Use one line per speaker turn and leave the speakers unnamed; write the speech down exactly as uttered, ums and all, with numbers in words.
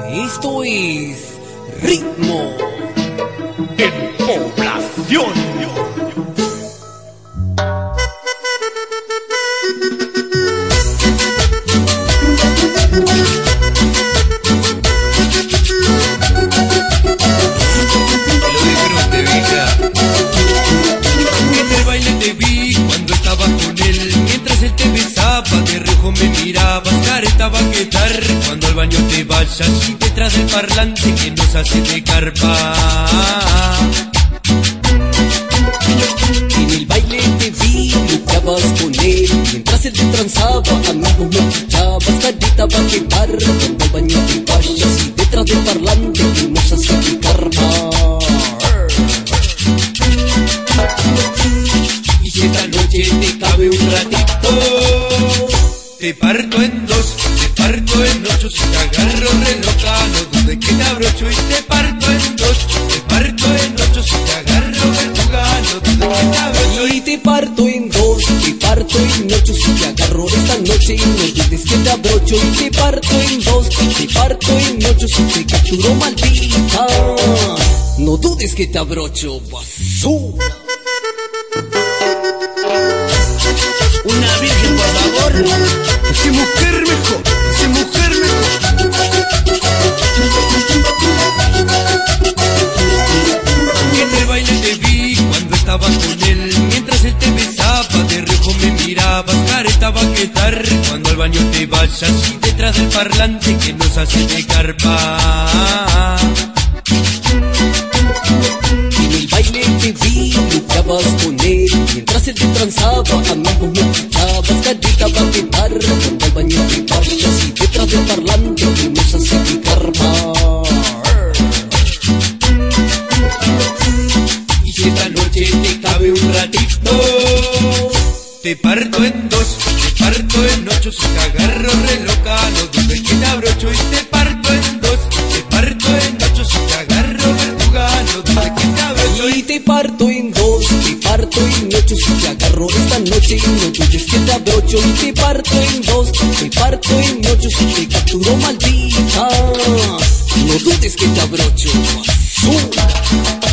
Esto es Ritmo
en Población.
Me mirabas, careta a quedar cuando al baño te vayas y detrás del parlante que nos hace de carpa.
En el baile te vi, luchabas con él, mientras él te transaba, amigos me escuchabas, careta va a quedar cuando al baño te vayas y detrás del parlante que nos hace de carpa.
Y si esta noche te cabe un ratito, te parto en dos, te parto en ocho, si te agarro re loca, no dudes que te abrocho y te parto en dos, te parto en ocho, si te agarro verduga, no dudes que te abrocho
y te parto en dos, te parto en ocho, si te agarro esta noche, no dudes que te abrocho y te parto en dos, te parto en ocho, si te capturo maldita, no dudes que te abrocho, basura.
Una virgen, por favor.
Que sea mujer mejor, que sea mujer mejor.
En el baile te vi cuando estaba con él, mientras él te besaba, de reojo me mirabas, careta va a quedar cuando al baño te vayas y detrás del parlante que nos hace de carpa.
En el baile te vi, luchabas con él, mientras él te transaba, amigos me escuchabas, careta va a quedar cuando al baño te vayas y detrás del parlante que nos hace de carpa.
Y si esta noche te cabe un ratito, te parto en dos, te parto en ocho, si te agarro re loca, no dudes que te abrocho y te parto en dos, te parto en ocho, si te agarro verduga, no dudes que te abrocho
y te parto en dos, te parto en ocho, si te agarro esta noche, no dudes que te abrocho y te parto en dos, te parto en ocho, si te capturo maldita, no dudes que te abrocho, basura.